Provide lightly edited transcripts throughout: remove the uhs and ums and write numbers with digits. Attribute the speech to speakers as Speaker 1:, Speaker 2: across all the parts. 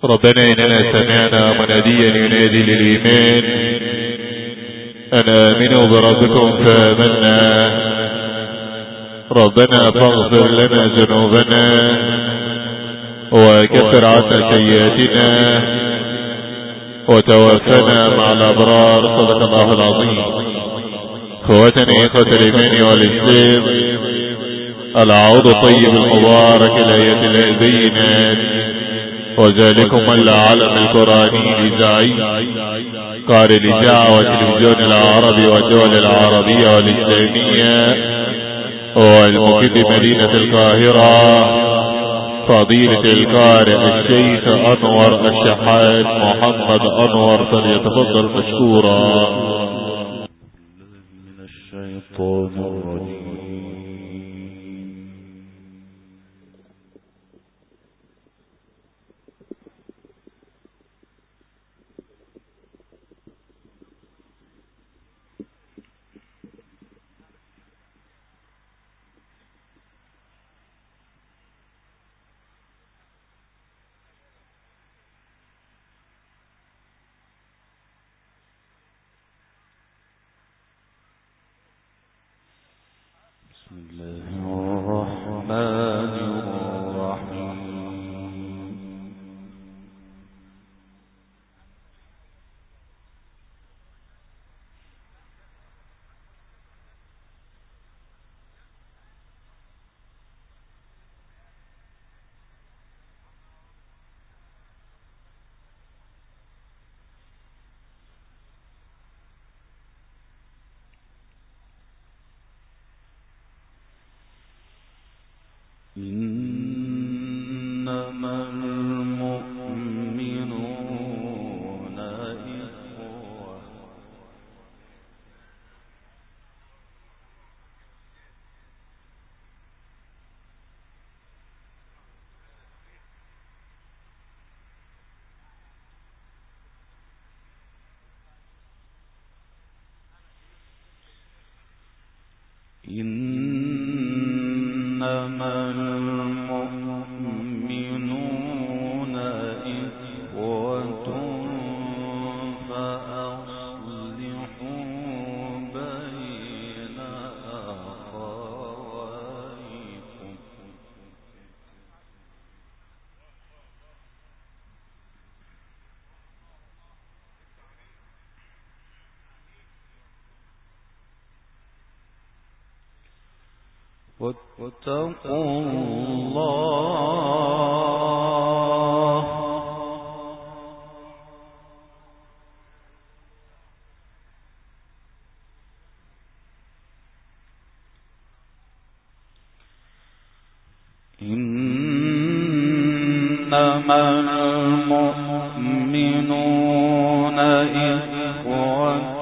Speaker 1: ربنا إننا سمعنا مناديا ينادي للإيمان أن آمنوا بربكم فآمنا. ربنا فاغفر لنا ذنوبنا وكفر عنا سيئاتنا وتوفنا مع الأبرار. صدق الله العظيم. اخوتنا إخوة الإيمان والإسلام، العود الطيب المبارك الآيات البينات، وذلكم العالم القرآني الإذاعي قال الإذاعة والتلفزيون العربي والدول العربية والإسلامية والمقيم بمدينة القاهرة، فضيلة القارئ الشيخ أنور الشحات محمد أنور، فليتفضل مشكورا. من الشيطان الرجيم. إنما المؤمنون إخوة. إنما المؤمنون إخوة فأصلحوا بين أخويكم. واتقوا الله إنما المؤمنون إخوة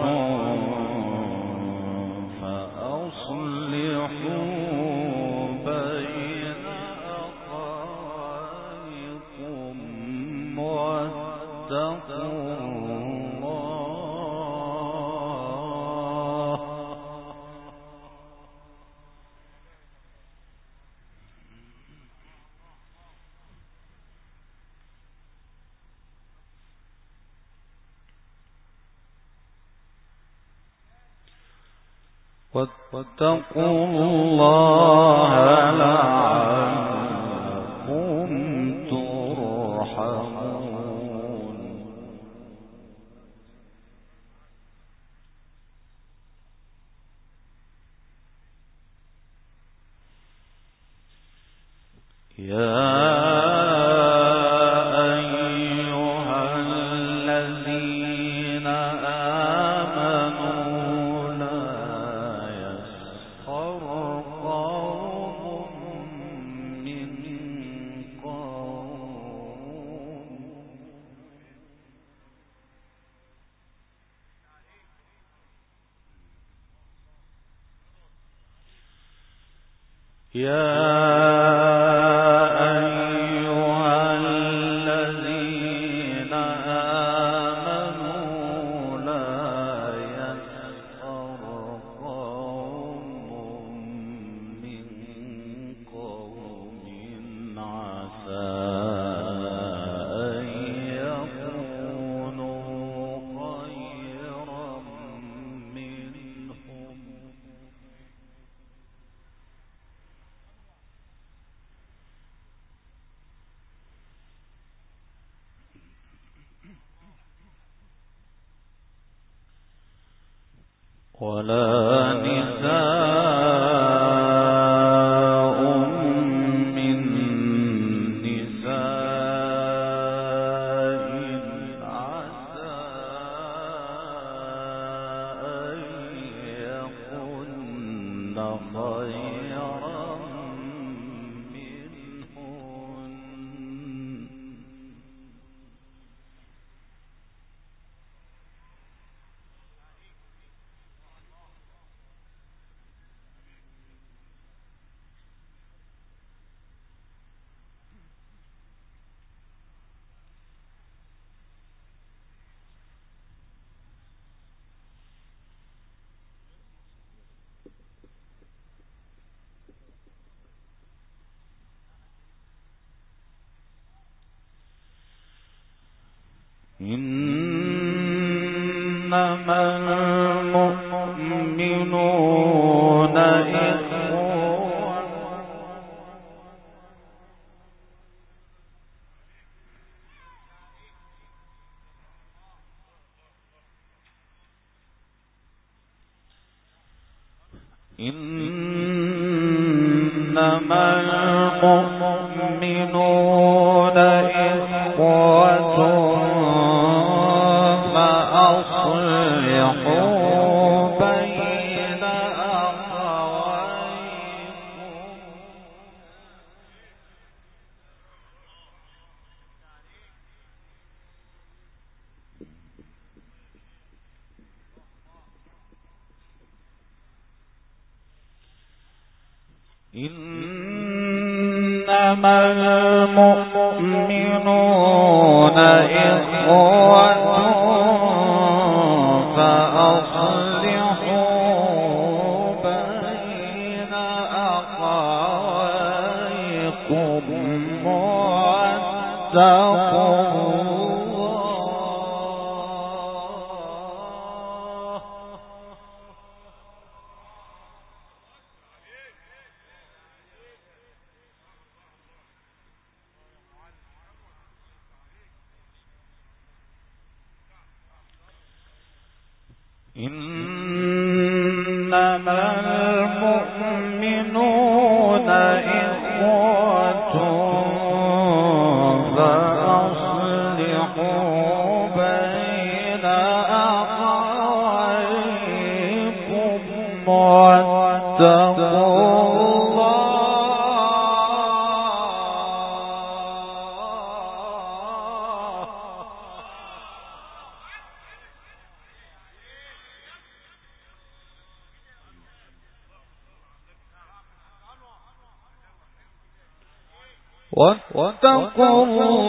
Speaker 1: واتقوا الله لعلكم ترحمون. يا أيها الذين آمنوا لا يسخر قوم من قوم عسى أن ولا نساء من نساء عسى أن يكن خيرا منهن. إنما المؤمنون إخوة إنما المؤمنون إخوة فأصلحوا بين أخويكم. إنما المؤمنون إخوة فأصلحوا بين أخويكم واتقوا إنما المؤمنون إخوة فأصلحوا بين أخويكم واتقوا واتقوا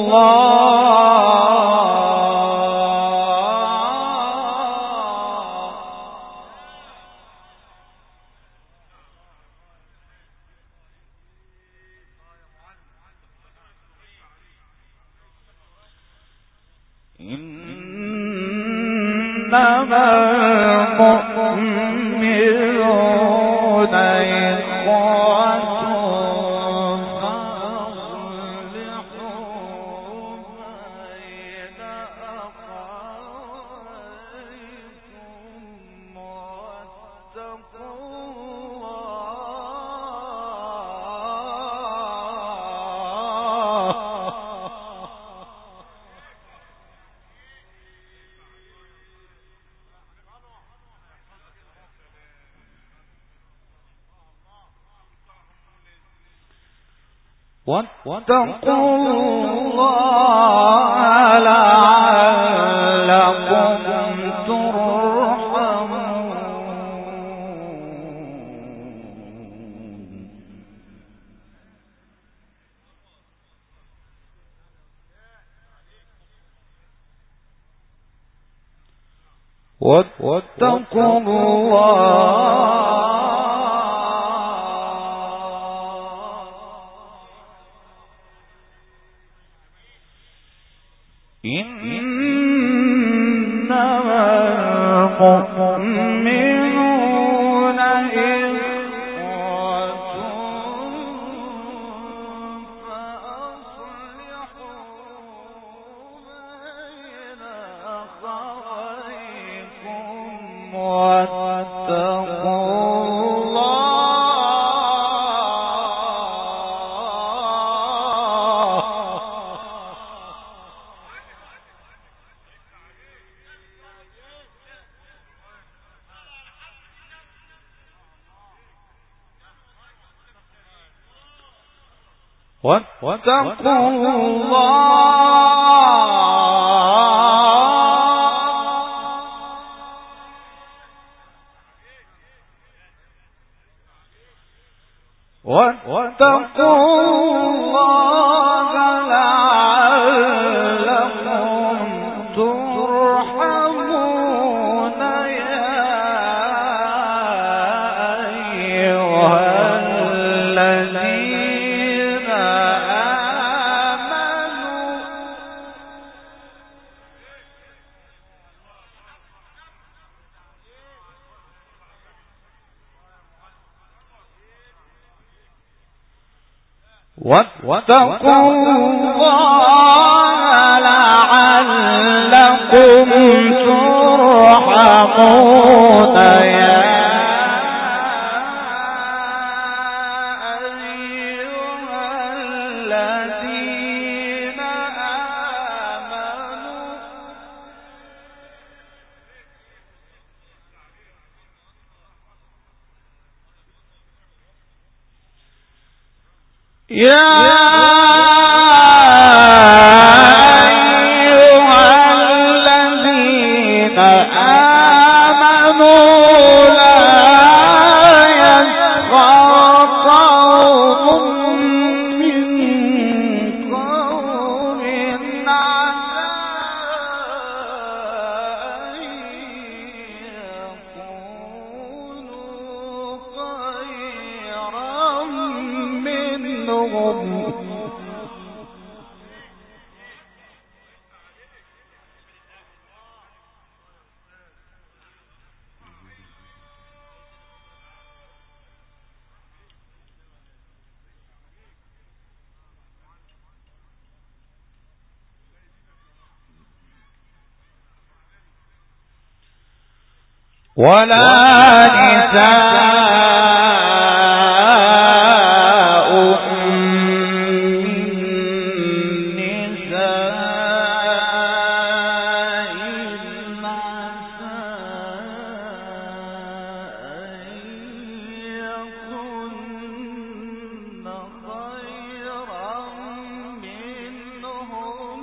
Speaker 1: الله إنما المؤمنون إخوة واتقوا الله لعلكم ترحمون. واتقوا الله إنما المؤمنون إخوة فأصلحوا بين أخويكم واتقوا الله لعلكم ترحمون يا أيها الذين آمنوا واتقوا الله لعلكم ترحمون يا أيها الذين آمنوا يا أيها الذين آمنوا لا يسخر قوم من قوم عسى أن يكونوا خيرا منهم ولا نساء من نساء عسى أن يكن خيرا منهم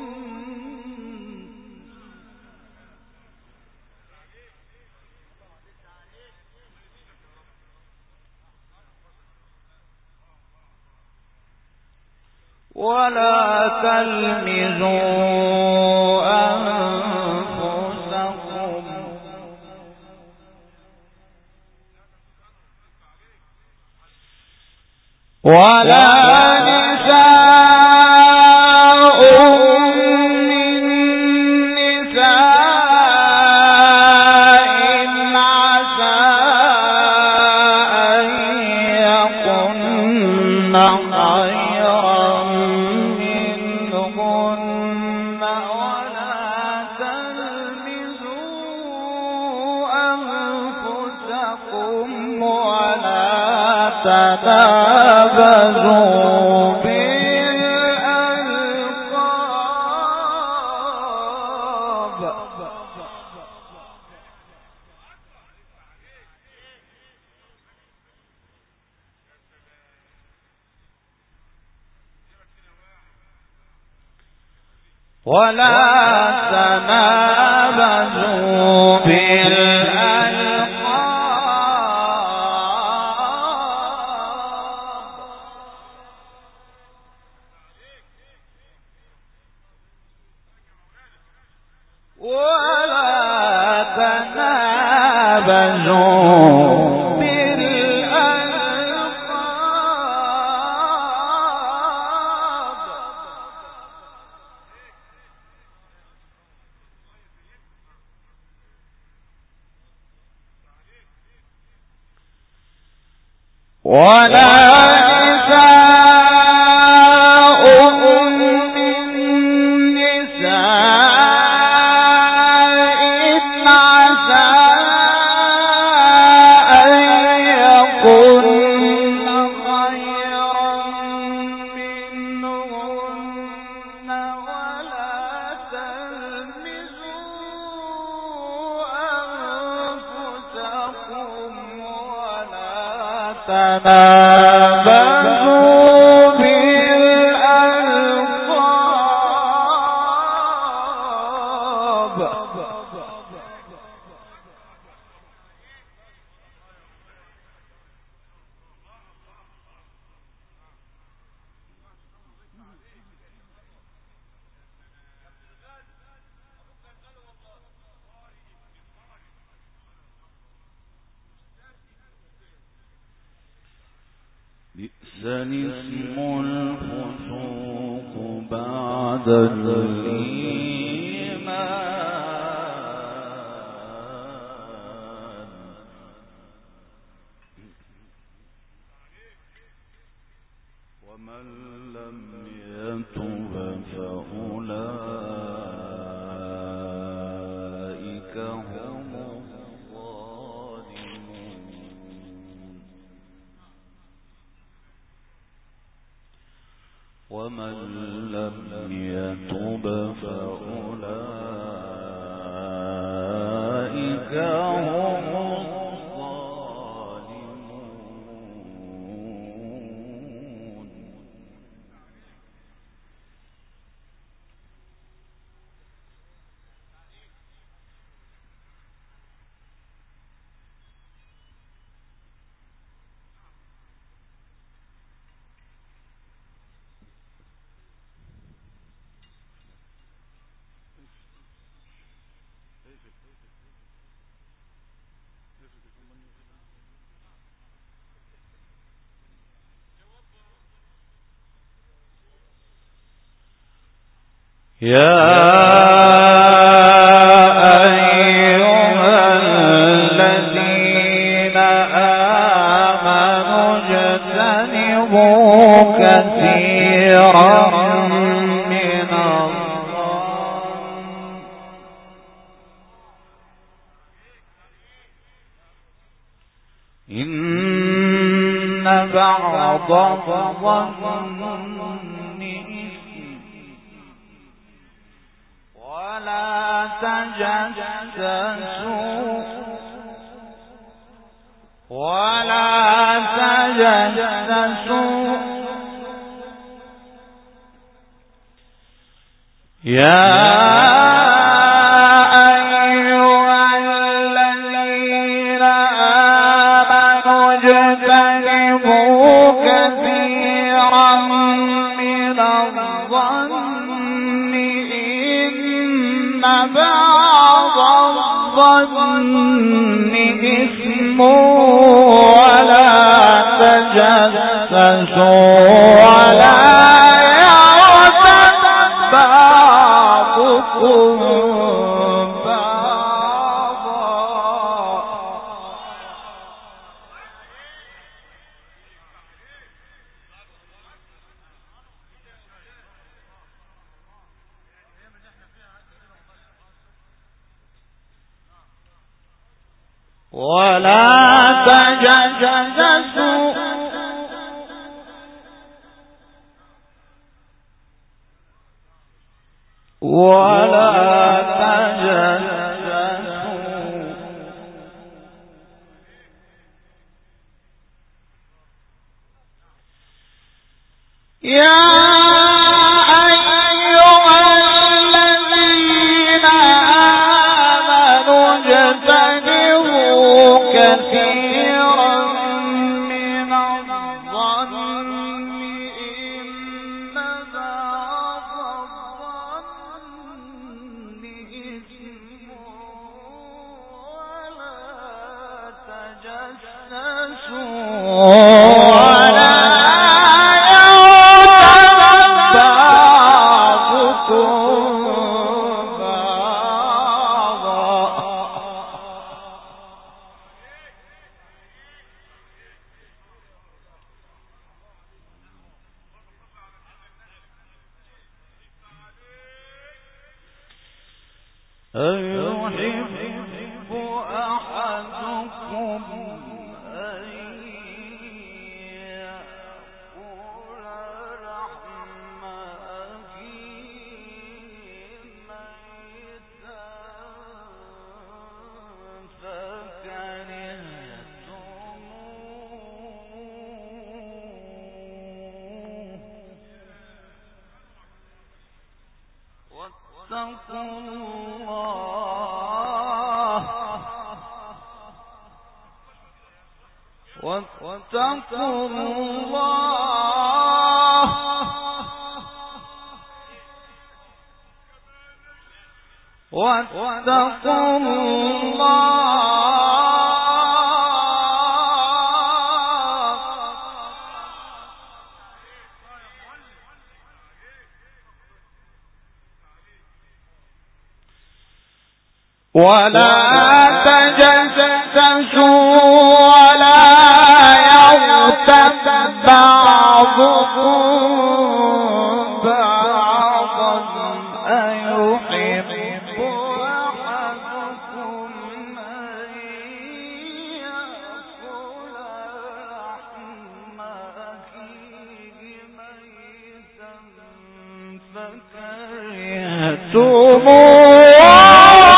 Speaker 1: ولا تلمزوا أنفسكم ولا نساء من نساء عسى أن يكن خيرا منهن ولا تلمزوا أنفسكم ولا تنابزوا بالألقاب ولا تنابزوا بالألقاب ولا تنابزوا بالألقاب ولا نساء من نساء عسى أن يكن خيرا منهن ولا تلمزوا أنفسكم ولا تنابزوا بالألقاب
Speaker 2: اسم الفسوق بعد الإيمان ومن لم يتب فأولئك هم ومن لم يتب فأولئك هم الظالمون يا أيها الذين آمنوا اجتنبوا كثيرا من الظن إن بعض الظن ولا تجسسوا يا أيها الذين آمنوا اجتنبوا كثيرا من الظن إن بعض الظن إثم ولا تجسسوا ولا يغتب بعضكم بعضا ولا تجسسوا ولا تجسسوا يا أيها الذين آمنوا اجتنبوا كثيرا من الظن إن بعض الظن إثم ولا تجسسوا ولا يغتب بعضكم بعضا أيحب أحدكم أن يأكل لحم أخيه ميتا فكرهتموه واتقوا الله واتقوا الله واتقوا الله
Speaker 1: ولا تجسسوا ولا يغتب بعضكم بعضا أيحب أحدكم أن يأكل لحم أخيه ميتا فكرهتموه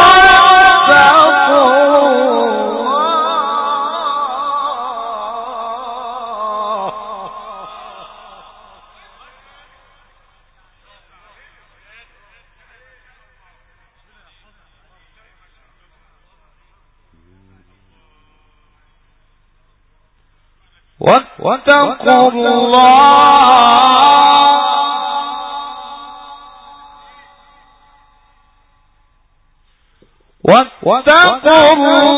Speaker 1: واتقوا الله واتقوا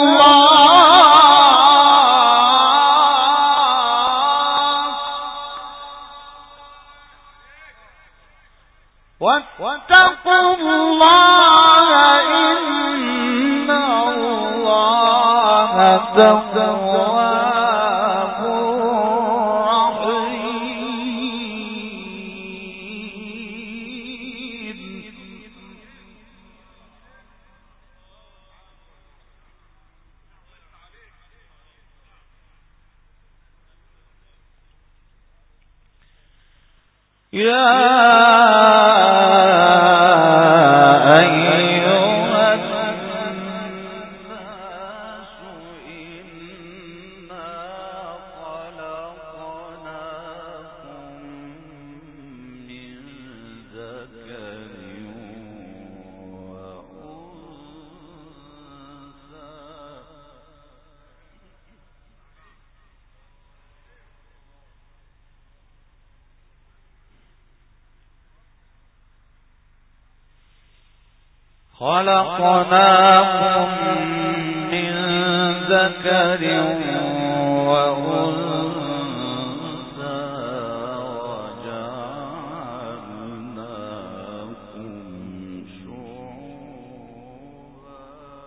Speaker 1: الله إن الله تواب رحيم. خلقناكم من ذكر وأنثى وجعلناكم شعوبا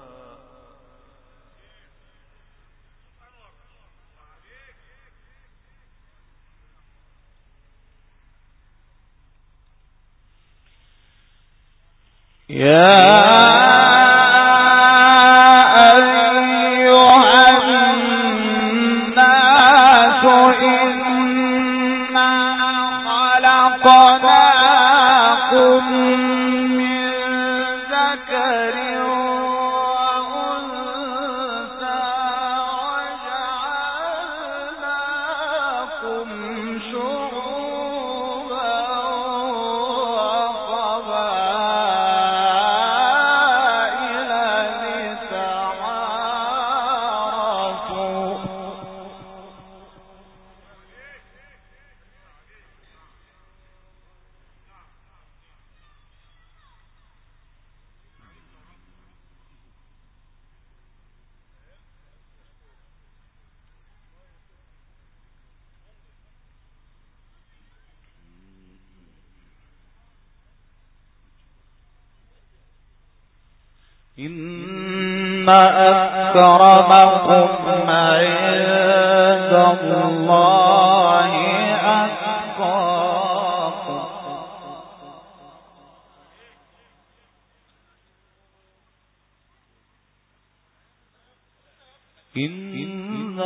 Speaker 1: إن أكرمكم عند الله أتقاكم إن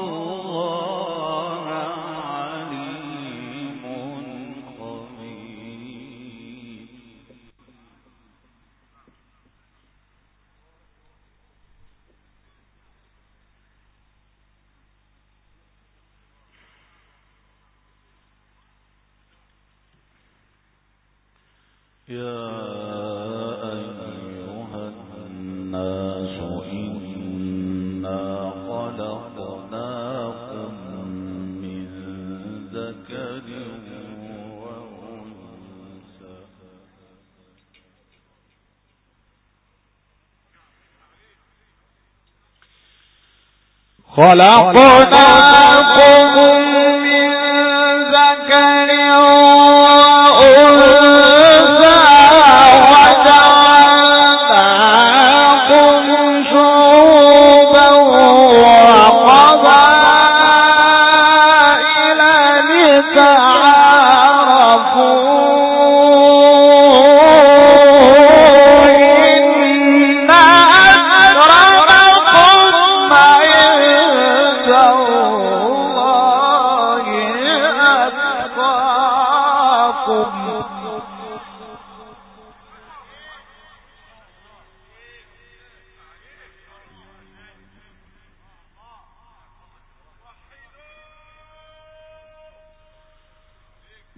Speaker 1: الله عليم خبير. يا أيها الناس إنا خلقناكم من ذكر وأنثى وجعلناكم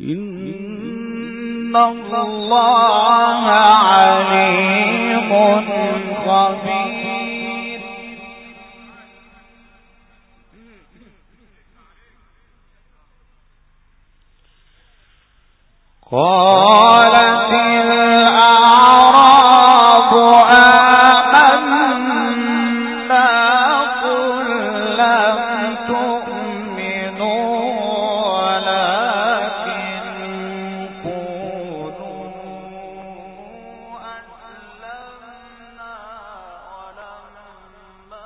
Speaker 2: إن الله عليم خبير. قالت الأعراب آمنا قل لم تؤمنوا ولكن قولوا أسلمنا ولما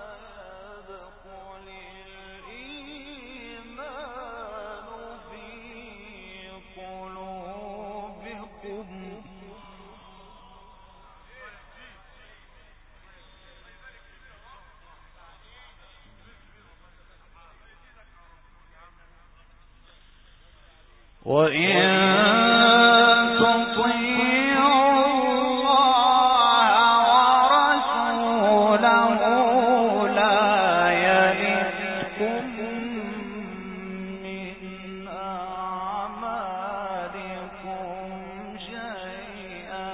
Speaker 2: يدخل الإيمان في قلوبكم وإن تطيعوا الله ورسوله لا يلدكم من أعمالكم شيئا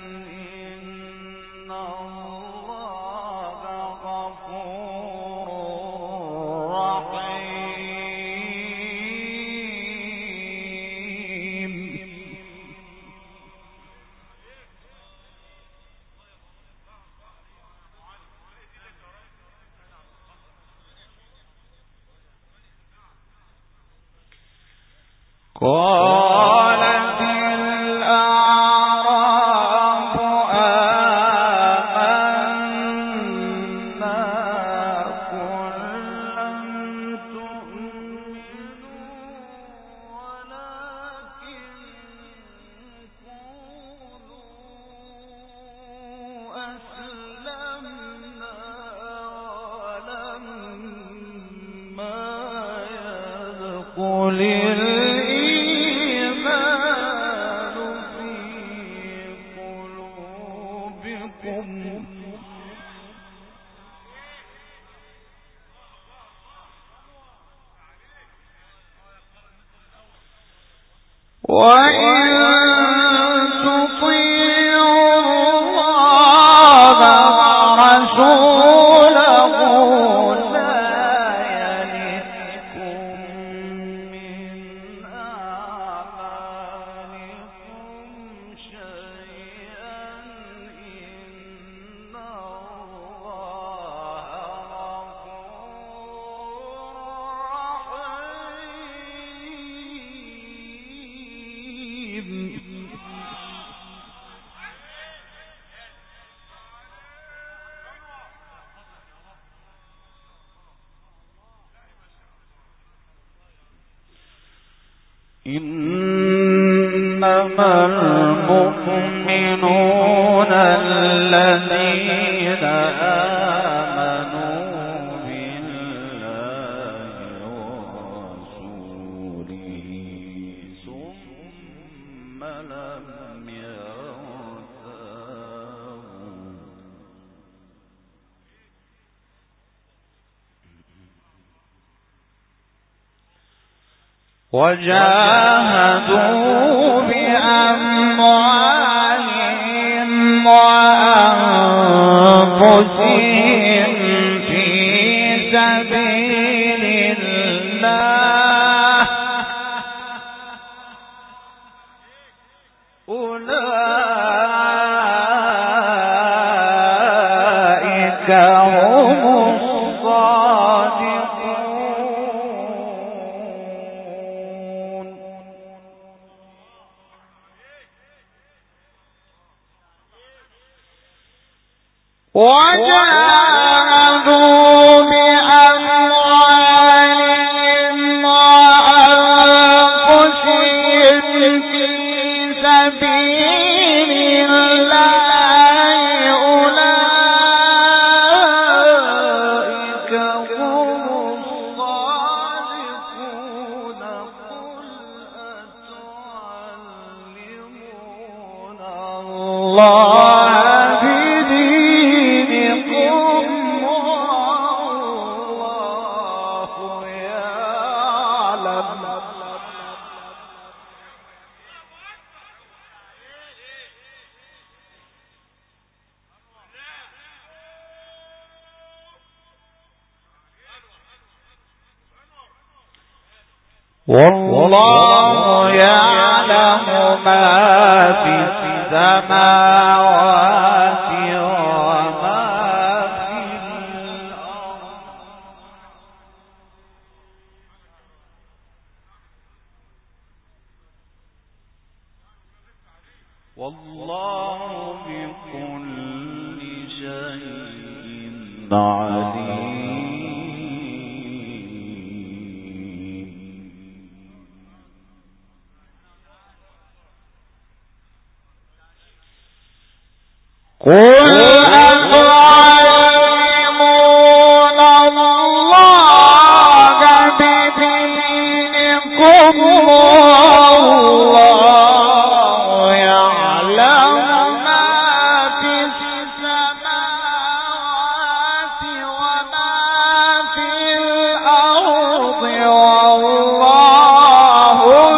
Speaker 2: إن الله غفور رحيم. قالت الأعراب آمنا قل لم تؤمنوا ولكن قولوا أسلمنا ولما يدخل الإيمان في قلوبكم وإن تطيعوا الله ورسوله لا يلدكم من أعمالكم شيئا إن الله رحيم. إنما المؤمنون الذين آمنوا بالله ورسوله ثم لم يرتابوا وجاهدوا بأموالهم وأنفسهم في سبيل الله أولئك هم الصادقون. وجاهدوا بأموالهم وأنفسهم في سبيل الله أولئك هم الصادقون. قل أتعلمون الله بدينكم والله يعلم ما في السماوات وما في الأرض والله بكل شيء عليم. قل أتعلمون الله بدينكم والله يعلم ما في السماوات وما في الأرض والله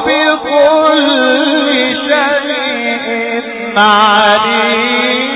Speaker 2: بكل شيء عليم.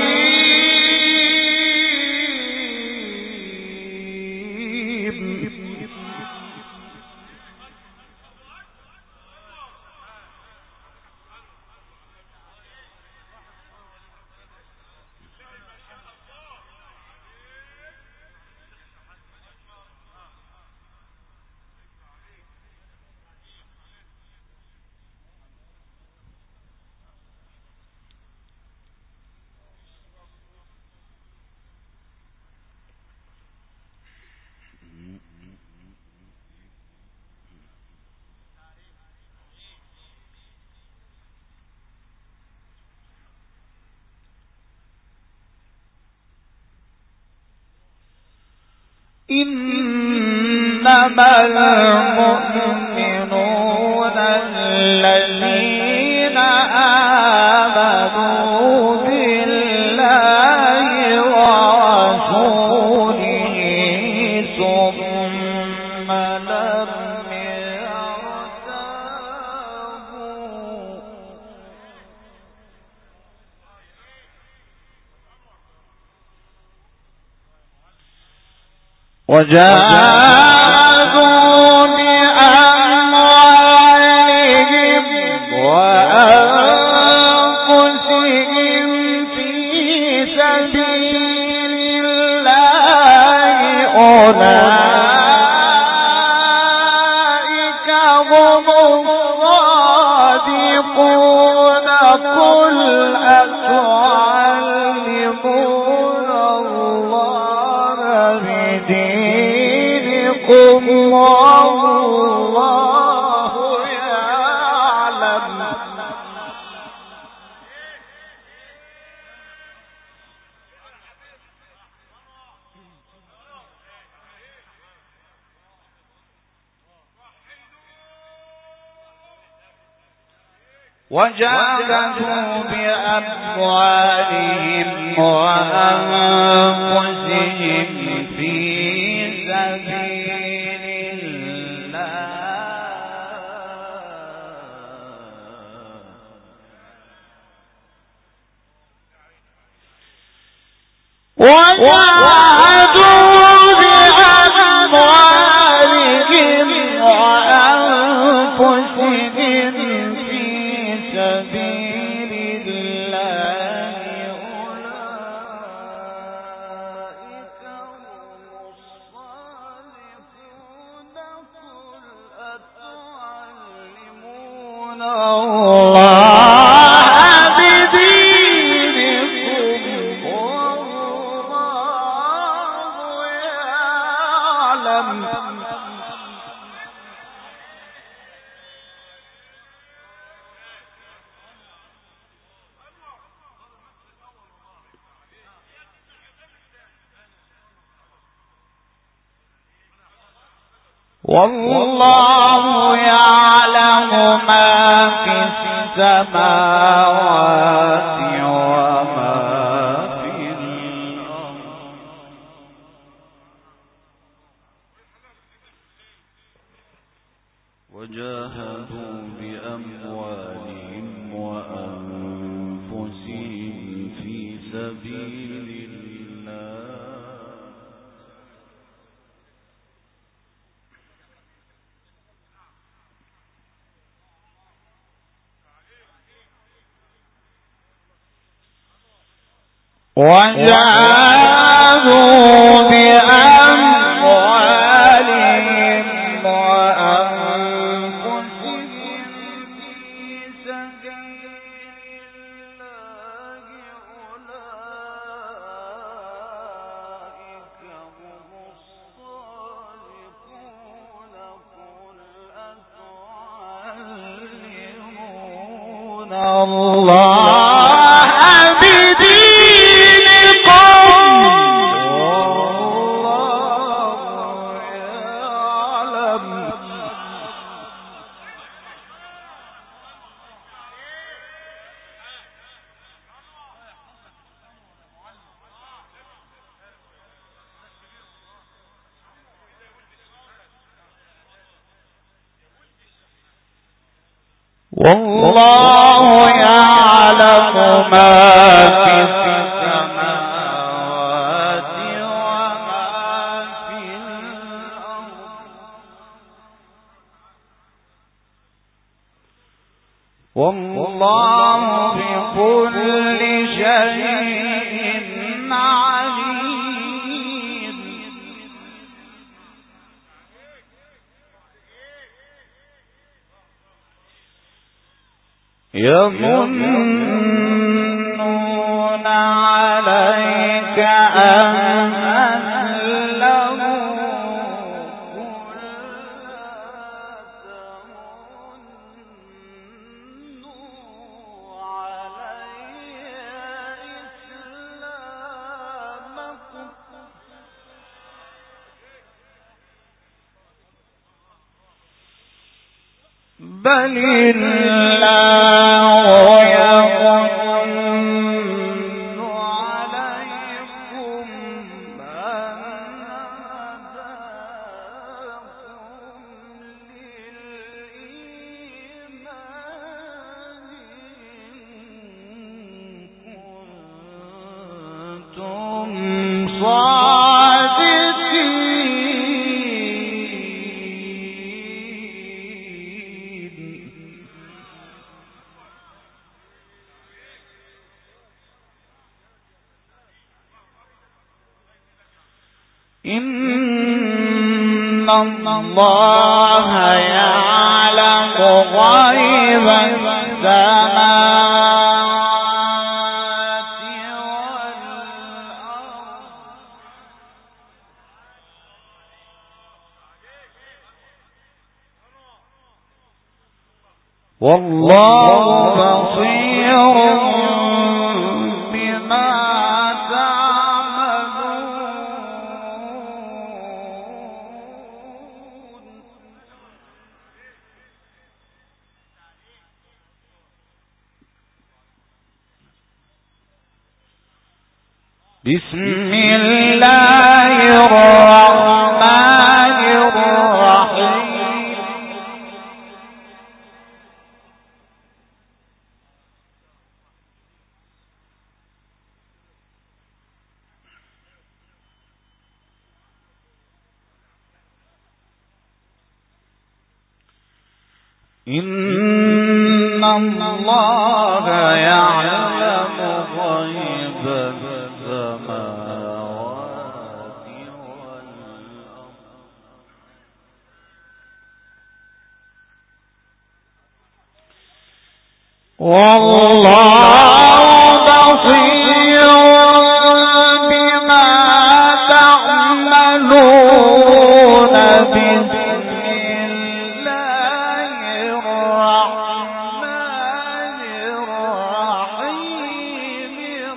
Speaker 2: إنما المؤمنون الذين آمنوا بالله ورسوله ثم لم يرتابوا وجاهدوا بأموالهم وأنفسهم في سبيل الله أولئك هم الصادقون. قل أتعلمون الله بدينكم والله يعلم وجاهدوا بأموالهم وأنفسهم في سبيل الله وجاهدوا بأموالهم وأنفسهم في سبيل الله أولئك هم الصادقون. قل أتعلمون الله بدينكم والله يعلم والله يعلم ما في السماوات وما في الأرض وجاهدوا بأموالهم وأنفسهم في سبيل الله
Speaker 3: وجاهدوا بأموالهم وأنفسهم في سبيل الله أولئك هم الصادقون قل أتعلمون الله والله يعلم ما في السماوات وما في الأرض والله بكل شيء عليم يمنون عليك أن أسلموا قل لا تمنوا علي إسلامكم بل الله يمن عليكم أن هداكم للإيمان إن كنتم إن الله يعلم غيب السماوات والأرض والله بصير بما بسم الله الرحمن الرحيم إن الله يعلم غيب السماوات والأرض والله بصير بما تعملون بسم الله الرحمن الرحيم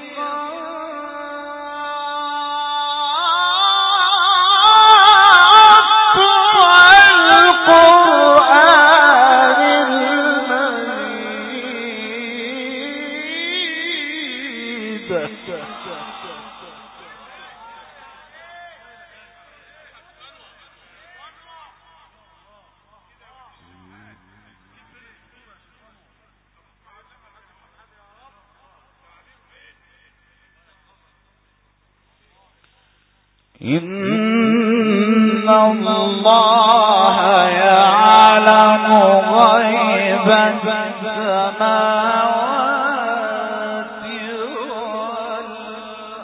Speaker 3: إن الله يعلم غيب السماوات والأرض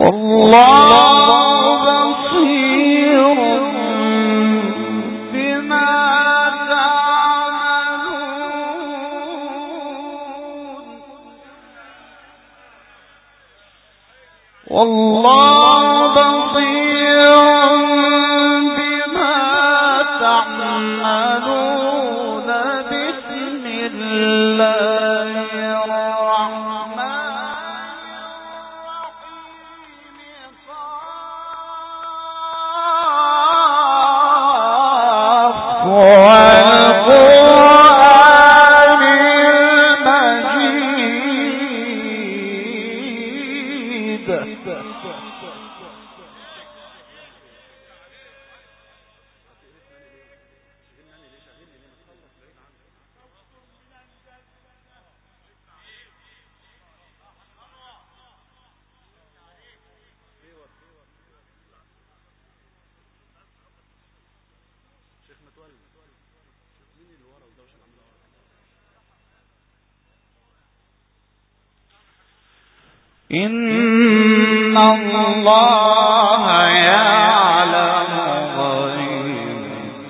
Speaker 3: إن الله يعلم غيب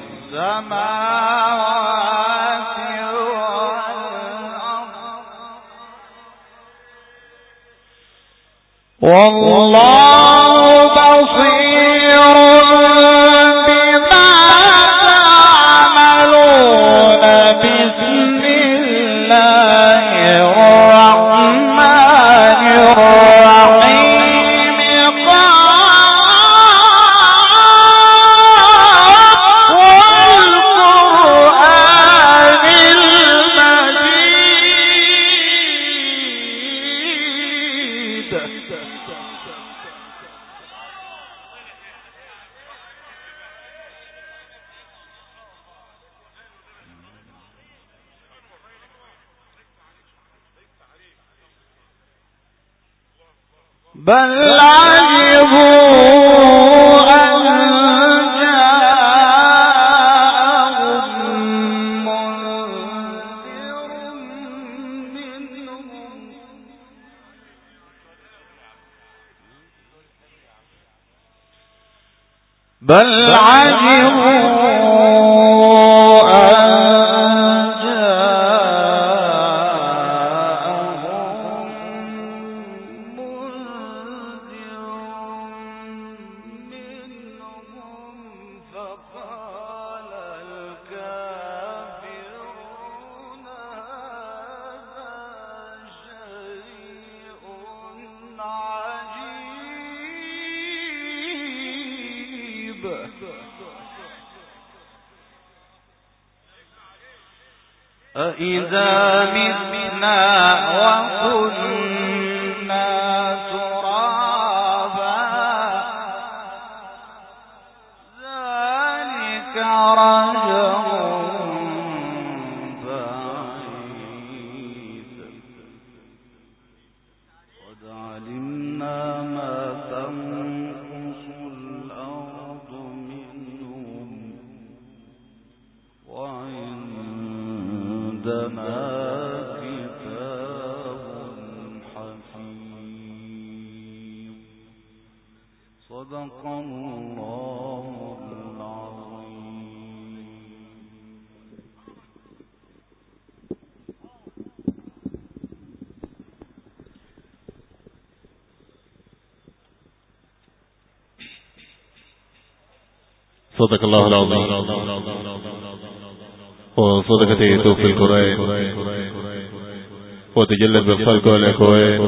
Speaker 3: السماوات والأرض والله بصير بما تعملون بسم الله الرحمن الرحيم والقرآن المجيد بل عجبوا أن جاءهم منذر منهم بل عجبوا أإذا متنا وكنا ترابا ذلك رجع بعيد قد علمنا ما تنقص الأرض منهم وعندنا كتاب حفيظ صدق الله العظيم.
Speaker 2: صدق الله العظيم وصدقته توفي القرآن وتجلت بالخلق والأكوان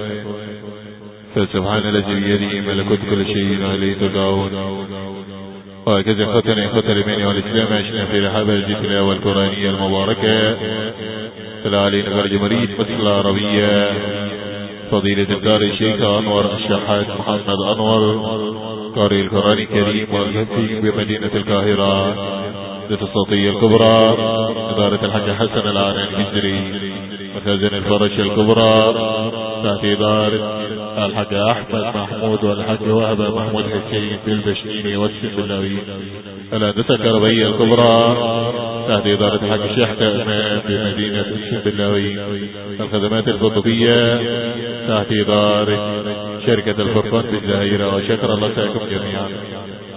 Speaker 2: فسبحان الذي بيده ملكوت كل شيء عليه تدعون. وهكذا إخوتنا الإيمان والإسلام عشنا في رحاب الجتلاء والقرآنية المباركة علينا غرج مريد مصر العربية فضيلة القارئ الشيخ أنور الشحات محمد أنور قارئ القرآن الكريم والمفتي بمدينة القاهرة للتسطية الكبرى إدارة الحاج حسن العاني الهجري مخازن الفرش الكبرى تحت إدارة الحاج أحمد محمود والحاج وهب محمود حسين بالبشنين والسنبلاوي الهندسة الكهربائية الكبرى تحت إدارة حق الشيخ تأمين بمدينة الشنبلاوي. الخدمات الفطبية تحت إدارة شركة الفرقان بالزهيرة. وشكر الله سعيكم جميعا.